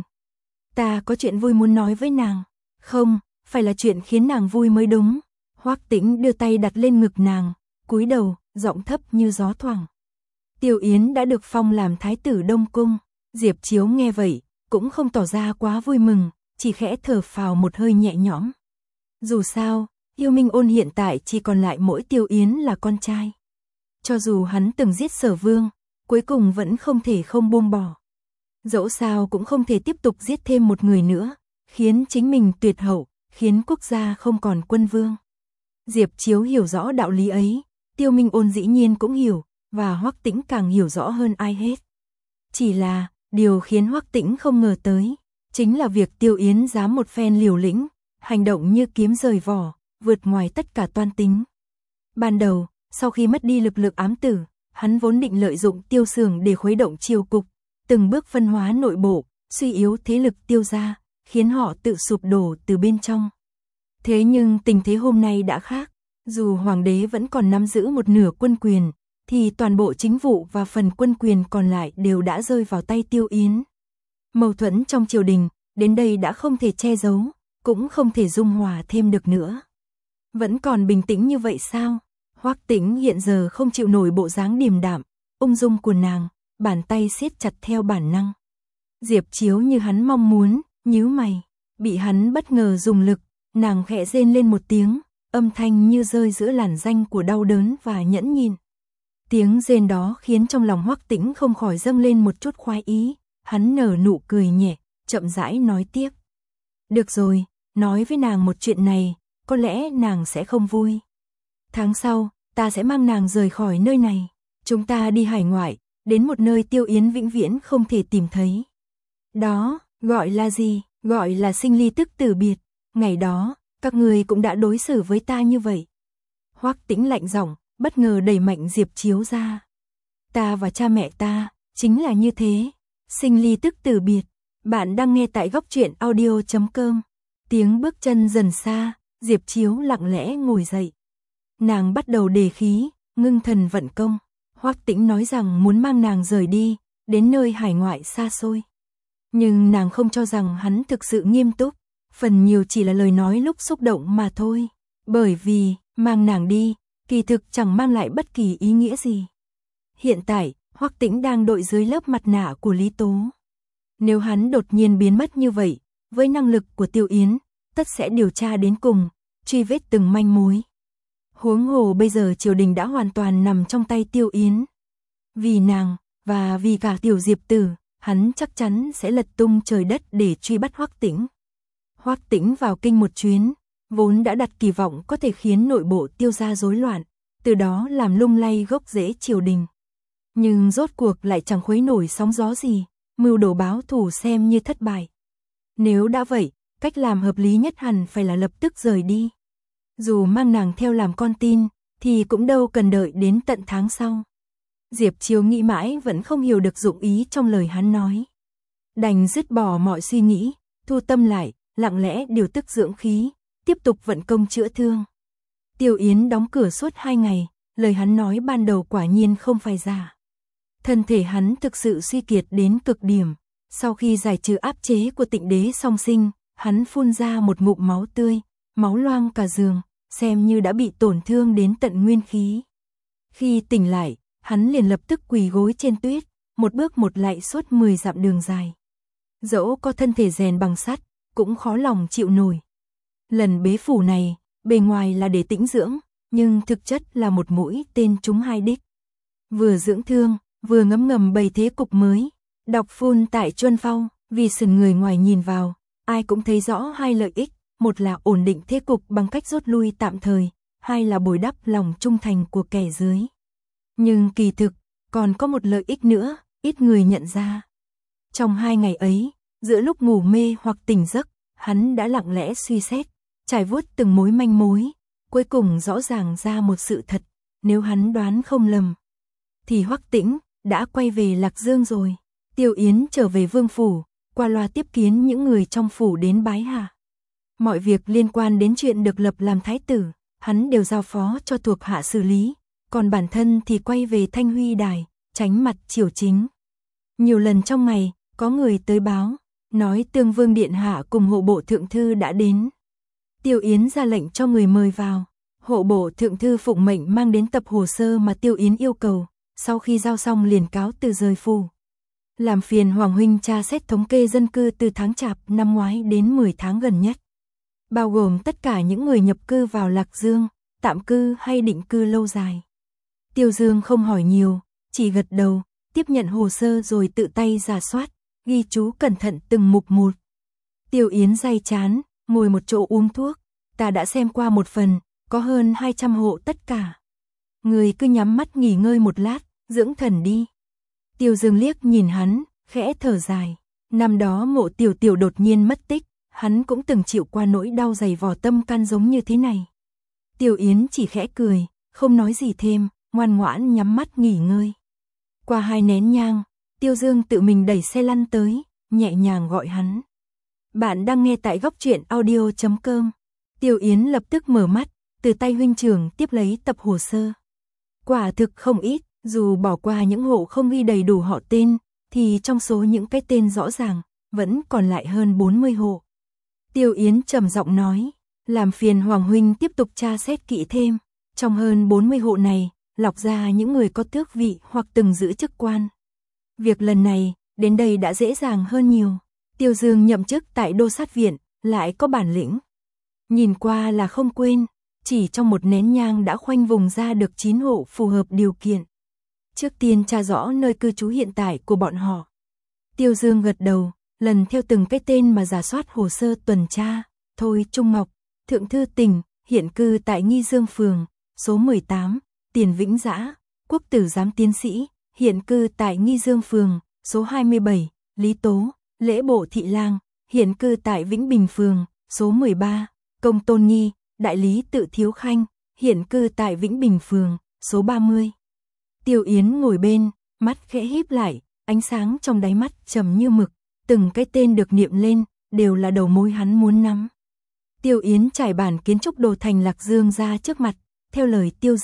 Ta có chuyện vui muốn nói với nàng. Không, phải là chuyện khiến nàng vui mới đúng. Hoắc Tĩnh đưa tay đặt lên ngực nàng, cúi đầu, giọng thấp như gió thoảng. Tiêu Yến đã được phong làm thái tử Đông Cung. Diệp Chiếu nghe vậy, cũng không tỏ ra quá vui mừng, chỉ khẽ thở phào một hơi nhẹ nhõm. Dù sao, Yêu Minh Ôn hiện tại chỉ còn lại mỗi Tiêu Yến là con trai. Cho dù hắn từng giết Sở Vương, cuối cùng vẫn không thể không buông bỏ. Dẫu sao cũng không thể tiếp tục giết thêm một người nữa, khiến chính mình tuyệt hậu, khiến quốc gia không còn quân vương. Diệp Chiếu hiểu rõ đạo lý ấy, Tiêu Minh Ôn dĩ nhiên cũng hiểu, và Hoắc Tĩnh càng hiểu rõ hơn ai hết. Chỉ là, điều khiến Hoắc Tĩnh không ngờ tới, chính là việc Tiêu Yến dám một phen liều lĩnh, hành động như kiếm rời vỏ, vượt ngoài tất cả toan tính. Ban đầu, sau khi mất đi lực lượng ám tử, hắn vốn định lợi dụng Tiêu Sưởng để khuấy động triều cục, từng bước phân hóa nội bộ, suy yếu thế lực Tiêu gia, khiến họ tự sụp đổ từ bên trong. Thế nhưng tình thế hôm nay đã khác, dù hoàng đế vẫn còn nắm giữ một nửa quân quyền, thì toàn bộ chính vụ và phần quân quyền còn lại đều đã rơi vào tay Tiêu Yến. Mâu thuẫn trong triều đình, đến đây đã không thể che giấu, cũng không thể dung hòa thêm được nữa. Vẫn còn bình tĩnh như vậy sao? Hoắc Tĩnh hiện giờ không chịu nổi bộ dáng điềm đạm, ung dung của nàng, bàn tay siết chặt theo bản năng. Diệp Chiếu như hắn mong muốn, nhíu mày, bị hắn bất ngờ dùng lực, nàng khẽ rên lên một tiếng, âm thanh như rơi giữa làn ranh của đau đớn và nhẫn nhịn. Tiếng rên đó khiến trong lòng Hoắc Tĩnh không khỏi dâng lên một chút khoái ý, hắn nở nụ cười nhẹ, chậm rãi nói tiếp. Được rồi, nói với nàng một chuyện này, có lẽ nàng sẽ không vui. Tháng sau, ta sẽ mang nàng rời khỏi nơi này, chúng ta đi hải ngoại, đến một nơi Tiêu Yến vĩnh viễn không thể tìm thấy. Đó, gọi là gì? Gọi là sinh ly tức tử biệt. Ngày đó, các người cũng đã đối xử với ta như vậy. Hoắc Tĩnh lạnh giọng, bất ngờ đẩy mạnh Diệp Chiếu ra. Ta và cha mẹ ta, chính là như thế. Sinh ly tức tử biệt. Bạn đang nghe tại Góc Truyện Audio.com. Tiếng bước chân dần xa, Diệp Chiếu lặng lẽ ngồi dậy. Nàng bắt đầu đề khí, ngưng thần vận công. Hoắc Tĩnh nói rằng muốn mang nàng rời đi, đến nơi hải ngoại xa xôi. Nhưng nàng không cho rằng hắn thực sự nghiêm túc, phần nhiều chỉ là lời nói lúc xúc động mà thôi. Bởi vì, mang nàng đi, kỳ thực chẳng mang lại bất kỳ ý nghĩa gì. Hiện tại, Hoắc Tĩnh đang đội dưới lớp mặt nạ của Lý Tố. Nếu hắn đột nhiên biến mất như vậy, với năng lực của Tiêu Yến, tất sẽ điều tra đến cùng, truy vết từng manh mối. Huống hồ bây giờ triều đình đã hoàn toàn nằm trong tay Tiêu Yến. Vì nàng, và vì cả Tiểu Diệp Tử, hắn chắc chắn sẽ lật tung trời đất để truy bắt Hoắc Tĩnh. Hoắc Tĩnh vào kinh một chuyến, vốn đã đặt kỳ vọng có thể khiến nội bộ Tiêu gia rối loạn, từ đó làm lung lay gốc rễ triều đình. Nhưng rốt cuộc lại chẳng khuấy nổi sóng gió gì, mưu đồ báo thù xem như thất bại. Nếu đã vậy, cách làm hợp lý nhất hẳn phải là lập tức rời đi. Dù mang nàng theo làm con tin, thì cũng đâu cần đợi đến tận tháng sau. Diệp Chiếu nghĩ mãi vẫn không hiểu được dụng ý trong lời hắn nói. Đành dứt bỏ mọi suy nghĩ, thu tâm lại, lặng lẽ điều tức dưỡng khí, tiếp tục vận công chữa thương. Tiêu Yến đóng cửa suốt 2 ngày, lời hắn nói ban đầu quả nhiên không phải giả. Thân thể hắn thực sự suy kiệt đến cực điểm, sau khi giải trừ áp chế của Tịnh Đế song sinh, hắn phun ra một ngụm máu tươi, máu loang cả giường, xem như đã bị tổn thương đến tận nguyên khí. Khi tỉnh lại, hắn liền lập tức quỳ gối trên tuyết, một bước một lạy suốt 10 dặm đường dài. Dẫu có thân thể rèn bằng sắt, cũng khó lòng chịu nổi. Lần bế phủ này, bề ngoài là để tĩnh dưỡng, nhưng thực chất là một mũi tên trúng 2 đích. Vừa dưỡng thương, vừa ngấm ngầm bày thế cục mới. Đọc phun tại Chuân Phong, vì sần người ngoài nhìn vào, ai cũng thấy rõ 2 lợi ích, một là ổn định thế cục bằng cách rút lui tạm thời, 2 là bồi đắp lòng trung thành của kẻ dưới. Nhưng kỳ thực, còn có một lợi ích nữa, ít người nhận ra. Trong 2 ngày ấy, giữa lúc ngủ mê hoặc tỉnh giấc, hắn đã lặng lẽ suy xét, trải vuốt từng mối manh mối, cuối cùng rõ ràng ra một sự thật, nếu hắn đoán không lầm, thì Hoắc Tĩnh đã quay về Lạc Dương rồi. Tiêu Yến trở về vương phủ, qua loa tiếp kiến những người trong phủ đến bái hạ. Mọi việc liên quan đến chuyện được lập làm thái tử, hắn đều giao phó cho thuộc hạ xử lý, còn bản thân thì quay về Thanh Huy Đài, tránh mặt triều chính. Nhiều lần trong ngày, có người tới báo, nói Tương Vương Điện Hạ cùng hộ bộ thượng thư đã đến. Tiêu Yến ra lệnh cho người mời vào, hộ bộ thượng thư phụng mệnh mang đến tập hồ sơ mà Tiêu Yến yêu cầu, sau khi giao xong liền cáo từ rời phủ. Làm phiền Hoàng huynh tra xét thống kê dân cư từ tháng Chạp năm ngoái đến 10 tháng gần nhất, bao gồm tất cả những người nhập cư vào Lạc Dương, tạm cư hay định cư lâu dài. Tiêu Dương không hỏi nhiều, chỉ gật đầu, tiếp nhận hồ sơ rồi tự tay rà soát, ghi chú cẩn thận từng mục một. Tiêu Yến day chán, ngồi một chỗ uống thuốc, ta đã xem qua một phần, có hơn 200 hộ tất cả. Người cứ nhắm mắt nghỉ ngơi một lát, dưỡng thần đi. Tiêu Dương liếc nhìn hắn, khẽ thở dài. Năm đó Mộ Tiểu Tiểu đột nhiên mất tích, hắn cũng từng chịu qua nỗi đau dày vò tâm can giống như thế này. Tiêu Yến chỉ khẽ cười, không nói gì thêm, ngoan ngoãn nhắm mắt nghỉ ngơi. Qua 2 nén nhang, Tiêu Dương tự mình đẩy xe lăn tới, nhẹ nhàng gọi hắn. Bạn đang nghe tại Góc Truyện Audio.com. Tiêu Yến lập tức mở mắt, từ tay huynh trưởng tiếp lấy tập hồ sơ. Quả thực không ít, dù bỏ qua những hộ không ghi đầy đủ họ tên, thì trong số những cái tên rõ ràng, vẫn còn lại hơn 40 hộ. Tiêu Yến trầm giọng nói, làm phiền Hoàng huynh tiếp tục tra xét kỹ thêm, trong hơn 40 hộ này, lọc ra những người có tước vị hoặc từng giữ chức quan. Việc lần này, đến đây đã dễ dàng hơn nhiều. Tiêu Dương nhậm chức tại Đô Sát Viện, lại có bản lĩnh. Nhìn qua là không quên, chỉ trong một nén nhang đã khoanh vùng ra được 9 hộ phù hợp điều kiện. Trước tiên tra rõ nơi cư trú hiện tại của bọn họ. Tiêu Dương gật đầu, lần theo từng cái tên mà rà soát hồ sơ tuần tra. Thôi Trung Ngọc, Thượng Thư Tỉnh, hiện cư tại Nghi Dương Phường, số 18, Tiền Vĩnh Dã, Quốc tử giám tiến sĩ, hiện cư tại Nghi Dương Phường, số 27, Lý Tố, Lễ bộ thị lang, hiện cư tại Vĩnh Bình Phường, số 13, Công Tôn Nghi, đại lý Tự Thiếu Khanh, hiện cư tại Vĩnh Bình Phường, số 30. Tiêu Yến ngồi bên, mắt khẽ híp lại, ánh sáng trong đáy mắt trầm như mực, từng cái tên được niệm lên, đều là đầu mối hắn muốn nắm. Tiêu Yến trải bản kiến trúc đồ thành Lạc Dương ra trước mặt, theo lời Tiêu Dương,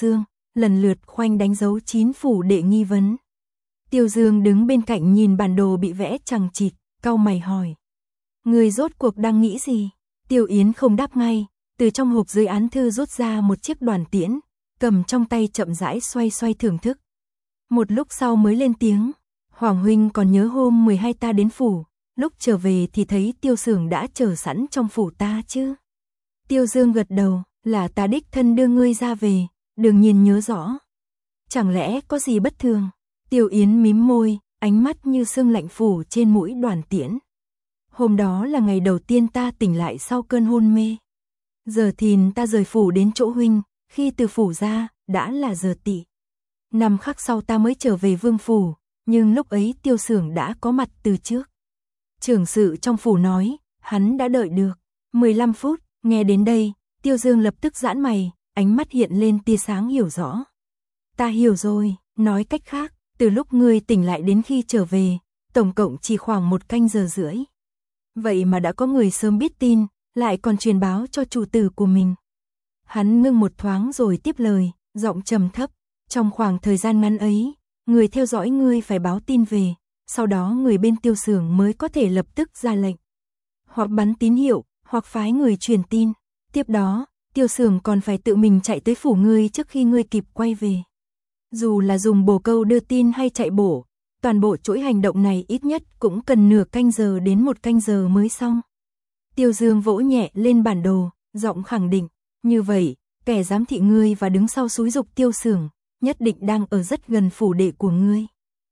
lần lượt khoanh đánh dấu 9 phủ đệ nghi vấn. Tiêu Dương đứng bên cạnh nhìn bản đồ bị vẽ chằng chịt, cau mày hỏi. Người rốt cuộc đang nghĩ gì? Tiêu Yến không đáp ngay, từ trong hộp dưới án thư rút ra một chiếc đoàn tiễn, cầm trong tay chậm rãi xoay xoay thưởng thức. Một lúc sau mới lên tiếng, Hoàng huynh còn nhớ hôm 12 ta đến phủ, lúc trở về thì thấy Tiêu Sưởng đã chờ sẵn trong phủ ta chứ? Tiêu Dương gật đầu, là ta đích thân đưa ngươi ra về, đương nhiên nhớ rõ. Chẳng lẽ có gì bất thường? Tiêu Yến mím môi, ánh mắt như sương lạnh phủ trên mũi đoàn tiễn. Hôm đó là ngày đầu tiên ta tỉnh lại sau cơn hôn mê. Giờ thìn ta rời phủ đến chỗ huynh, khi từ phủ ra, đã là giờ tỵ. 5 khắc sau ta mới trở về vương phủ, nhưng lúc ấy Tiêu Sưởng đã có mặt từ trước. Trưởng sự trong phủ nói, hắn đã đợi được 15 phút, nghe đến đây, Tiêu Dương lập tức giãn mày, ánh mắt hiện lên tia sáng hiểu rõ. Ta hiểu rồi, nói cách khác, từ lúc ngươi tỉnh lại đến khi trở về, tổng cộng chỉ khoảng 1 canh giờ rưỡi. Vậy mà đã có người sớm biết tin, lại còn truyền báo cho chủ tử của mình. Hắn ngưng một thoáng rồi tiếp lời, giọng trầm thấp, trong khoảng thời gian ngắn ấy, người theo dõi ngươi phải báo tin về, sau đó người bên Tiêu Sưởng mới có thể lập tức ra lệnh. Hoặc bắn tín hiệu, hoặc phái người truyền tin. Tiếp đó, Tiêu Sưởng còn phải tự mình chạy tới phủ ngươi trước khi ngươi kịp quay về. Dù là dùng bồ câu đưa tin hay chạy bộ, toàn bộ chuỗi hành động này ít nhất cũng cần nửa canh giờ đến 1 canh giờ mới xong. Tiêu Dương vỗ nhẹ lên bản đồ, giọng khẳng định, như vậy, kẻ giám thị ngươi và đứng sau xúi giục Tiêu Sưởng, nhất định đang ở rất gần phủ đệ của ngươi.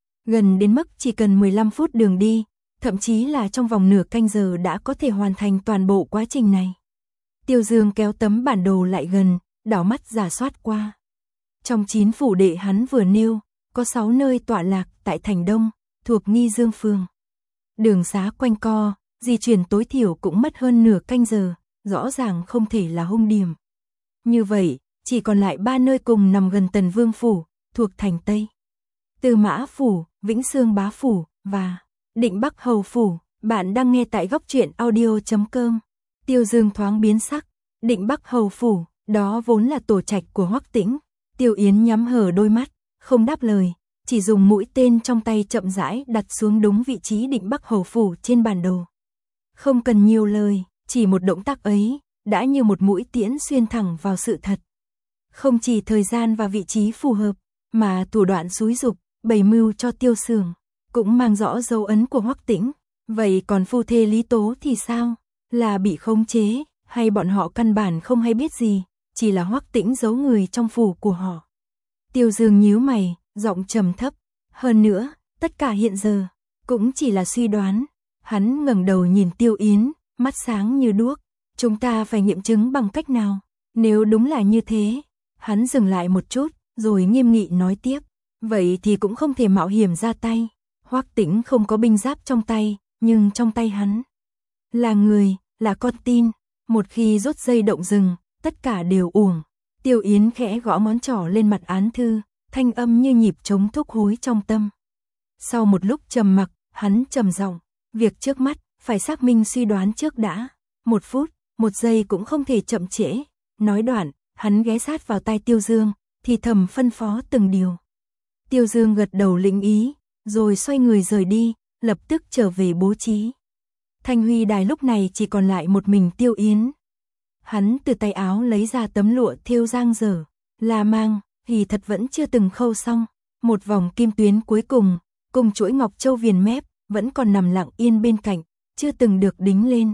Gần đến mức chỉ cần 15 phút đường đi, thậm chí là trong vòng nửa canh giờ đã có thể hoàn thành toàn bộ quá trình này. Tiêu Dương kéo tấm bản đồ lại gần, đảo mắt rà soát qua. Trong 9 phủ đệ hắn vừa nêu, có 6 nơi tọa lạc tại thành Đông, thuộc Nghi Dương Phường. Đường xá quanh co, di chuyển tối thiểu cũng mất hơn nửa canh giờ, rõ ràng không thể là hung điểm. Như vậy, chỉ còn lại 3 nơi cùng nằm gần Tần Vương Phủ, thuộc thành Tây. Tư Mã Phủ, Vĩnh Xương Bá Phủ, và Định Bắc Hầu Phủ. Bạn đang nghe tại góc truyện audio.com. Tiêu Dương thoáng biến sắc, Định Bắc Hầu Phủ, đó vốn là tổ trạch của Hoắc Tĩnh. Tiêu Yến nhắm hờ đôi mắt, không đáp lời, chỉ dùng mũi tên trong tay chậm rãi đặt xuống đúng vị trí Định Bắc Hầu Phủ trên bản đồ. Không cần nhiều lời, chỉ một động tác ấy, đã như một mũi tiễn xuyên thẳng vào sự thật. Không chỉ thời gian và vị trí phù hợp, mà thủ đoạn xúi giục, bày mưu cho Tiêu Sưởng, cũng mang rõ dấu ấn của Hoắc Tĩnh. Vậy còn phu thê Lý Tố thì sao? Là bị khống chế, hay bọn họ căn bản không hay biết gì, chỉ là Hoắc Tĩnh giấu người trong phủ của họ? Tiêu Dương nhíu mày, giọng trầm thấp. Hơn nữa, tất cả hiện giờ, cũng chỉ là suy đoán. Hắn ngẩng đầu nhìn Tiêu Yến, mắt sáng như đuốc. Chúng ta phải nghiệm chứng bằng cách nào? Nếu đúng là như thế, hắn dừng lại một chút, rồi nghiêm nghị nói tiếp. Vậy thì cũng không thể mạo hiểm ra tay. Hoắc Tĩnh không có binh giáp trong tay, nhưng trong tay hắn là người, là con tin. Một khi rút dây động rừng, tất cả đều uổng. Tiêu Yến khẽ gõ ngón trỏ lên mặt án thư, thanh âm như nhịp trống thúc hối trong tâm. Sau một lúc trầm mặc, hắn trầm giọng, việc trước mắt, phải xác minh suy đoán trước đã. 1 phút, 1 giây cũng không thể chậm trễ. Nói đoạn, hắn ghé sát vào tai Tiêu Dương, thì thầm phân phó từng điều. Tiêu Dương gật đầu lĩnh ý, rồi xoay người rời đi, lập tức trở về bố trí. Thanh Huy đài lúc này chỉ còn lại một mình Tiêu Yến. Hắn từ tay áo lấy ra tấm lụa thêu giang dở, là mang, thì thật vẫn chưa từng khâu xong. Một vòng kim tuyến cuối cùng, cùng chuỗi ngọc châu viền mép, vẫn còn nằm lặng yên bên cạnh, chưa từng được đính lên.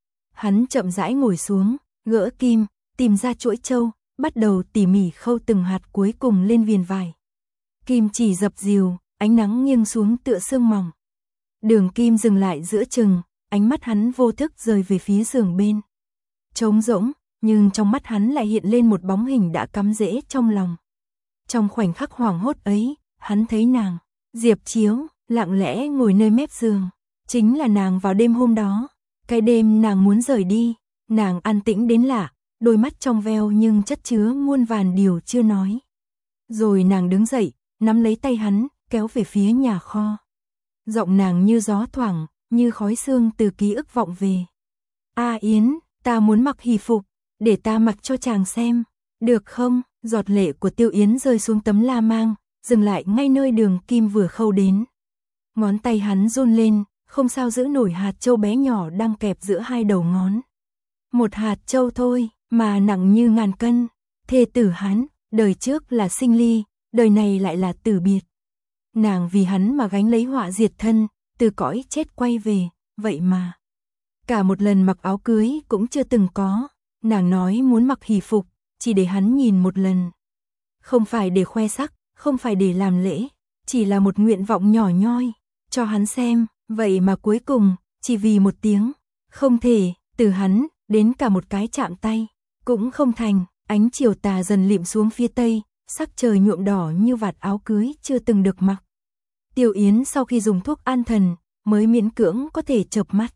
Hắn chậm rãi ngồi xuống, gỡ kim, tìm ra chuỗi châu, bắt đầu tỉ mỉ khâu từng hạt cuối cùng lên viền vải. Kim chỉ dập dìu, ánh nắng nghiêng xuống tựa sương mỏng. Đường kim dừng lại giữa chừng, ánh mắt hắn vô thức rời về phía giường bên. Trống rỗng, nhưng trong mắt hắn lại hiện lên một bóng hình đã cắm rễ trong lòng. Trong khoảnh khắc hoảng hốt ấy, hắn thấy nàng, Diệp Chiếu, lặng lẽ ngồi nơi mép giường. Chính là nàng vào đêm hôm đó. Cái đêm nàng muốn rời đi, nàng an tĩnh đến lạ, đôi mắt trong veo nhưng chất chứa muôn vàn điều chưa nói. Rồi nàng đứng dậy, nắm lấy tay hắn, kéo về phía nhà kho. Giọng nàng như gió thoảng, như khói sương từ ký ức vọng về. A Yến, ta muốn mặc hỷ phục, để ta mặc cho chàng xem, được không? Giọt lệ của Tiêu Yến rơi xuống tấm la mang, dừng lại ngay nơi đường kim vừa khâu đến. Ngón tay hắn run lên, không sao giữ nổi hạt châu bé nhỏ đang kẹp giữa hai đầu ngón. Một hạt châu thôi, mà nặng như ngàn cân. Thê tử hắn, đời trước là sinh ly, đời này lại là tử biệt. Nàng vì hắn mà gánh lấy họa diệt thân, từ cõi chết quay về, vậy mà. Cả một lần mặc áo cưới cũng chưa từng có, nàng nói muốn mặc hỷ phục, chỉ để hắn nhìn một lần. Không phải để khoe sắc, không phải để làm lễ, chỉ là một nguyện vọng nhỏ nhoi, cho hắn xem, vậy mà cuối cùng, chỉ vì một tiếng, không thể, từ hắn, đến cả một cái chạm tay, cũng không thành. Ánh chiều tà dần lịm xuống phía tây, sắc trời nhuộm đỏ như vạt áo cưới chưa từng được mặc. Tiêu Yến sau khi dùng thuốc an thần, mới miễn cưỡng có thể chợp mắt.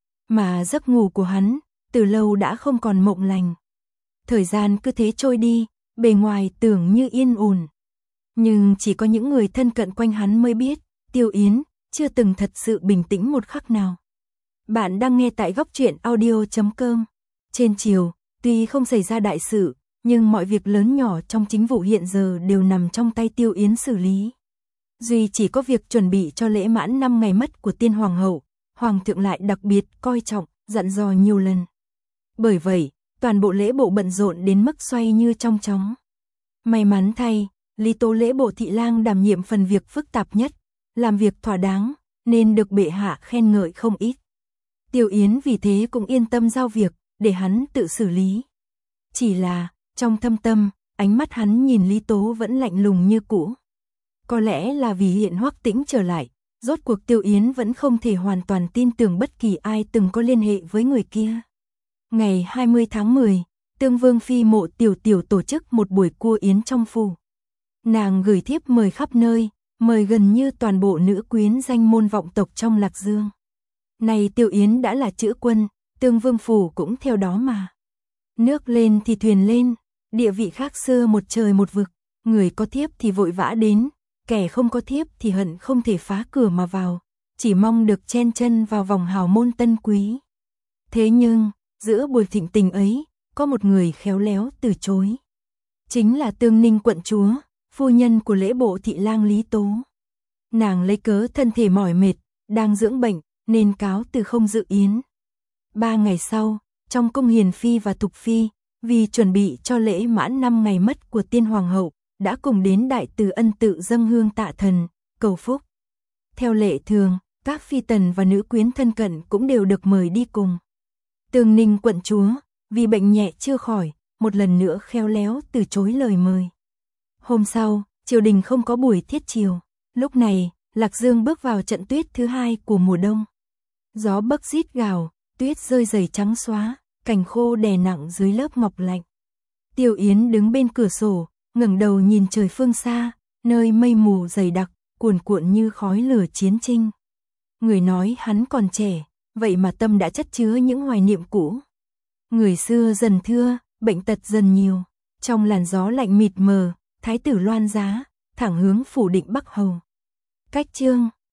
Mà giấc ngủ của hắn, từ lâu đã không còn mộng lành. Thời gian cứ thế trôi đi, bề ngoài tưởng như yên ổn. Nhưng chỉ có những người thân cận quanh hắn mới biết, Tiêu Yến chưa từng thật sự bình tĩnh một khắc nào. Bạn đang nghe tại góc truyện audio.com. Trên chiều, tuy không xảy ra đại sự, nhưng mọi việc lớn nhỏ trong chính vụ hiện giờ đều nằm trong tay Tiêu Yến xử lý. Duy chỉ có việc chuẩn bị cho lễ mãn 5 ngày mất của tiên hoàng hậu, hoàng thượng lại đặc biệt coi trọng, dặn dò nhiều lần. Bởi vậy, toàn bộ lễ bộ bận rộn đến mức xoay như trong chóng. May mắn thay, Lý Tố lễ bộ thị lang đảm nhiệm phần việc phức tạp nhất, làm việc thỏa đáng, nên được bệ hạ khen ngợi không ít. Tiêu Yến vì thế cũng yên tâm giao việc, để hắn tự xử lý. Chỉ là, trong thâm tâm, ánh mắt hắn nhìn Lý Tố vẫn lạnh lùng như cũ. Có lẽ là vì hiện Hoắc Tĩnh trở lại, rốt cuộc Tiêu Yến vẫn không thể hoàn toàn tin tưởng bất kỳ ai từng có liên hệ với người kia. Ngày 20 tháng 10, Tương Vương Phi Mộ Tiểu Tiểu tổ chức một buổi cua yến trong phủ. Nàng gửi thiếp mời khắp nơi, mời gần như toàn bộ nữ quyến danh môn vọng tộc trong Lạc Dương. Này Tiêu Yến đã là chữ quân, Tương Vương phủ cũng theo đó mà. Nước lên thì thuyền lên, địa vị khác xưa một trời một vực, người có thiếp thì vội vã đến, kẻ không có thiếp thì hận không thể phá cửa mà vào, chỉ mong được chen chân vào vòng hào môn tân quý. Thế nhưng, giữa buổi thịnh tình ấy, có một người khéo léo từ chối. Chính là Tương Ninh quận chúa, phu nhân của lễ bộ thị lang Lý Tố. Nàng lấy cớ thân thể mỏi mệt, đang dưỡng bệnh, nên cáo từ không dự yến. 3 ngày sau, trong cung Hiền Phi và Thục Phi, vì chuẩn bị cho lễ mãn 5 ngày mất của tiên hoàng hậu, đã cùng đến Đại Từ Ân tự dâng hương tạ thần, cầu phúc. Theo lệ thường, các phi tần và nữ quyến thân cận cũng đều được mời đi cùng. Tương Ninh quận chúa, vì bệnh nhẹ chưa khỏi, một lần nữa khéo léo từ chối lời mời. Hôm sau, triều đình không có buổi thiết triều. Lúc này, Lạc Dương bước vào trận tuyết thứ 2 của mùa đông. Gió bấc rít gào, tuyết rơi dày trắng xóa, cành khô đè nặng dưới lớp ngọc lạnh. Tiêu Yến đứng bên cửa sổ, ngẩng đầu nhìn trời phương xa, nơi mây mù dày đặc, cuồn cuộn như khói lửa chiến tranh. Người nói hắn còn trẻ, vậy mà tâm đã chất chứa những hoài niệm cũ. Người xưa dần thưa, bệnh tật dần nhiều. Trong làn gió lạnh mịt mờ, thái tử loan giá, thẳng hướng phủ Định Bắc Hầu. Cách chương